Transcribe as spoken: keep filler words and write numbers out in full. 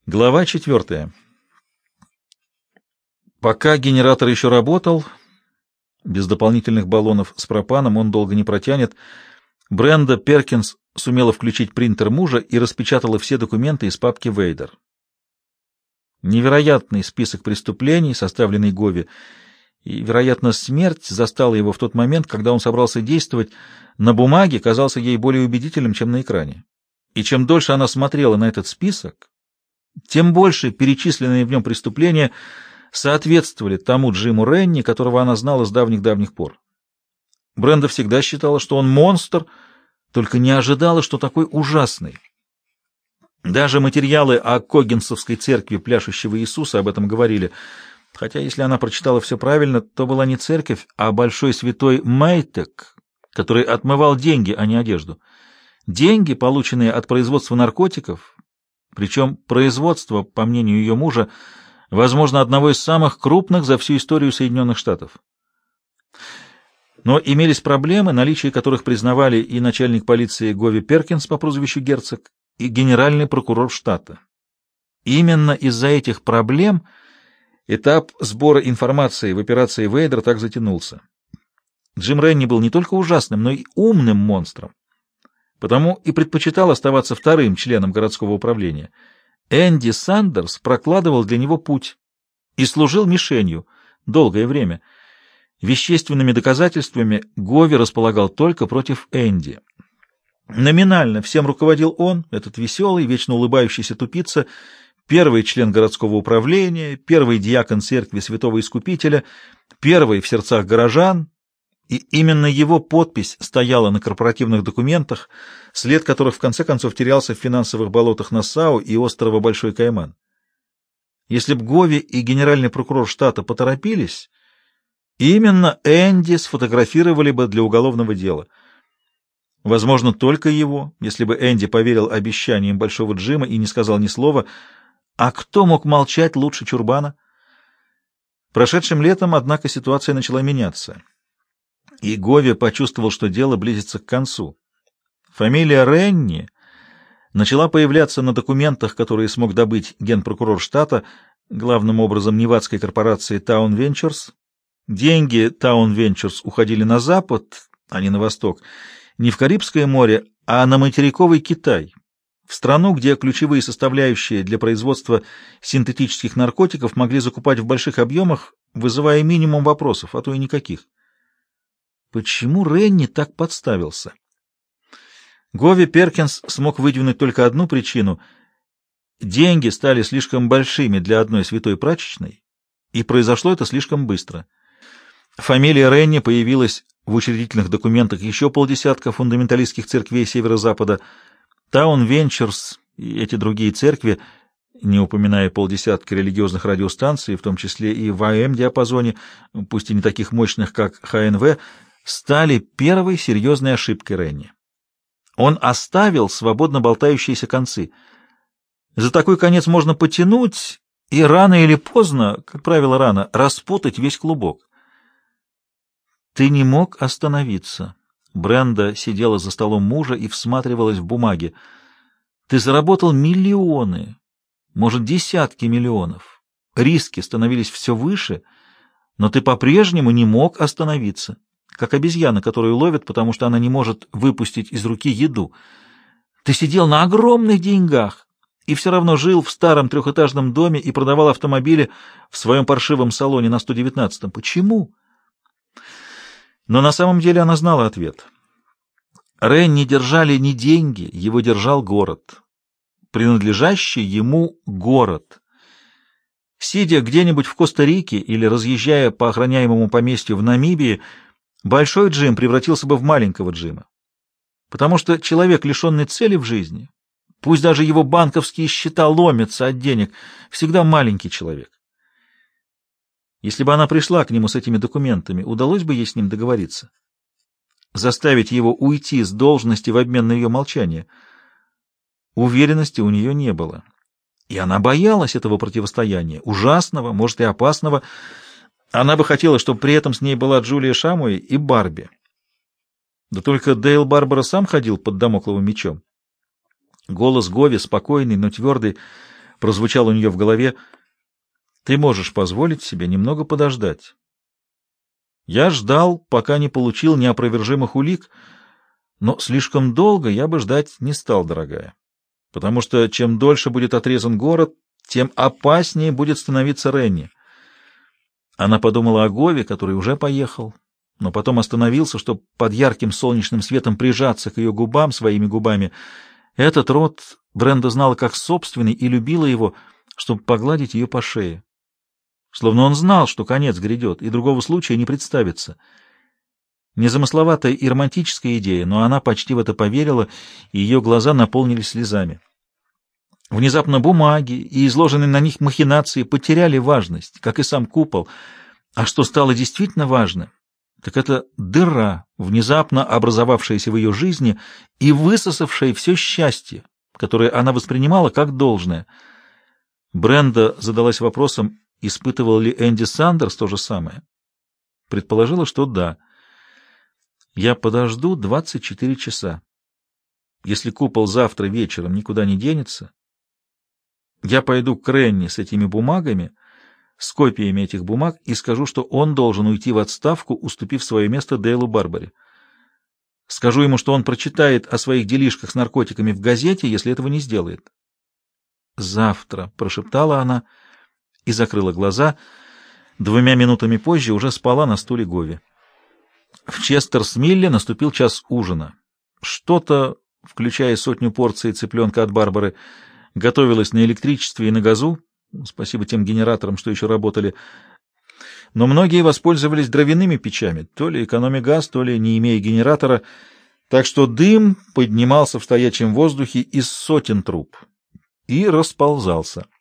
Глава четвертая. Пока генератор еще работал, без дополнительных баллонов с пропаном он долго не протянет, Бренда Перкинс сумела включить принтер мужа и распечатала все документы из папки Вейдер. Невероятный список преступлений, составленный Гови, и, вероятно, смерть застала его в тот момент, когда он собрался действовать, на бумаге казался ей более убедительным, чем на экране. И чем дольше она смотрела на этот список, тем больше перечисленные в нем преступления соответствовали тому Джиму Ренни, которого она знала с давних-давних пор. Бренда всегда считала, что он монстр, только не ожидала, что такой ужасный. Даже материалы о Коггинсовской церкви пляшущего Иисуса об этом говорили, хотя если она прочитала все правильно, то была не церковь, а большой святой Мэйтек, который отмывал деньги, а не одежду. Деньги, полученные от производства наркотиков, причем производство, по мнению ее мужа, возможно, одного из самых крупных за всю историю Соединенных Штатов. Но имелись проблемы, наличие которых признавали и начальник полиции Гови Перкинс по прозвищу Герцог, и генеральный прокурор штата. Именно из-за этих проблем этап сбора информации в операции Вейдер так затянулся. Джим Ренни был не только ужасным, но и умным монстром. Потому и предпочитал оставаться вторым членом городского управления. Энди Сандерс прокладывал для него путь и служил мишенью долгое время. Вещественными доказательствами Гови располагал только против Энди. Номинально всем руководил он, этот веселый, вечно улыбающийся тупица, первый член городского управления, первый диакон церкви Святого Искупителя, первый в сердцах горожан, и именно его подпись стояла на корпоративных документах, след которых в конце концов терялся в финансовых болотах Нассау и острова Большой Кайман. Если б Гови и генеральный прокурор штата поторопились, именно Энди сфотографировали бы для уголовного дела. Возможно, только его, если бы Энди поверил обещаниям Большого Джима и не сказал ни слова. А кто мог молчать лучше Чурбана? Прошедшим летом, однако, ситуация начала меняться. И Гови почувствовал, что дело близится к концу. Фамилия Ренни начала появляться на документах, которые смог добыть генпрокурор штата, главным образом невадской корпорации Town Ventures. Деньги Town Ventures уходили на запад, а не на восток, не в Карибское море, а на материковый Китай, в страну, где ключевые составляющие для производства синтетических наркотиков могли закупать в больших объемах, вызывая минимум вопросов, а то и никаких. Почему Ренни так подставился? Гови Перкинс смог выдвинуть только одну причину. Деньги стали слишком большими для одной святой прачечной, и произошло это слишком быстро. Фамилия Ренни появилась в учредительных документах еще полдесятка фундаменталистских церквей Северо-Запада. Town Ventures и эти другие церкви, не упоминая полдесятка религиозных радиостанций, в том числе и в А Эм-диапазоне, пусть и не таких мощных, как Ха Эн Вэ, стали первой серьезной ошибкой Ренни. Он оставил свободно болтающиеся концы. За такой конец можно потянуть и рано или поздно, как правило, рано, распутать весь клубок. «Ты не мог остановиться». Бренда сидела за столом мужа и всматривалась в бумаги. «Ты заработал миллионы, может, десятки миллионов. Риски становились все выше, но ты по-прежнему не мог остановиться, как обезьяна, которую ловят, потому что она не может выпустить из руки еду. Ты сидел на огромных деньгах и все равно жил в старом трехэтажном доме и продавал автомобили в своем паршивом салоне на сто девятнадцатом. Почему?» Но на самом деле она знала ответ. Ренни держали не деньги, его держал город. Принадлежащий ему город. Сидя где-нибудь в Коста-Рике или разъезжая по охраняемому поместью в Намибии, Большой Джим превратился бы в маленького Джима. Потому что человек, лишенный цели в жизни, пусть даже его банковские счета ломятся от денег, всегда маленький человек. Если бы она пришла к нему с этими документами, удалось бы ей с ним договориться? Заставить его уйти с должности в обмен на ее молчание? Уверенности у нее не было. И она боялась этого противостояния, ужасного, может и опасного. Она бы хотела, чтобы при этом с ней была Джулия Шамуи и Барби. Да только Дейл Барбара сам ходил под дамокловым мечом. Голос Гови, спокойный, но твердый, прозвучал у нее в голове: «Ты можешь позволить себе немного подождать». Я ждал, пока не получил неопровержимых улик, но слишком долго я бы ждать не стал, дорогая, потому что чем дольше будет отрезан город, тем опаснее будет становиться Ренни. Она подумала о Гове, который уже поехал, но потом остановился, чтобы под ярким солнечным светом прижаться к ее губам своими губами. Этот рот Бренда знала как собственный и любила его, чтобы погладить ее по шее. Словно он знал, что конец грядет, и другого случая не представится. Незамысловатая и романтическая идея, но она почти в это поверила, и ее глаза наполнились слезами. Внезапно бумаги и изложенные на них махинации потеряли важность, как и сам купол. А что стало действительно важным, так это дыра, внезапно образовавшаяся в ее жизни и высосавшая все счастье, которое она воспринимала как должное. Бренда задалась вопросом, испытывал ли Энди Сандерс то же самое. Предположила, что да. «Я подожду двадцать четыре часа. Если купол завтра вечером никуда не денется, я пойду к Ренни с этими бумагами, с копиями этих бумаг, и скажу, что он должен уйти в отставку, уступив свое место Дейлу Барбаре. Скажу ему, что он прочитает о своих делишках с наркотиками в газете, если этого не сделает». «Завтра», — прошептала она и закрыла глаза. Двумя минутами позже уже спала на стуле Гови. В Честерс-Милле наступил час ужина. Что-то, включая сотню порций цыпленка от Барбары, готовилось на электричестве и на газу, спасибо тем генераторам, что еще работали, но многие воспользовались дровяными печами, то ли экономя газ, то ли не имея генератора, так что дым поднимался в стоячем воздухе из сотен труб и расползался.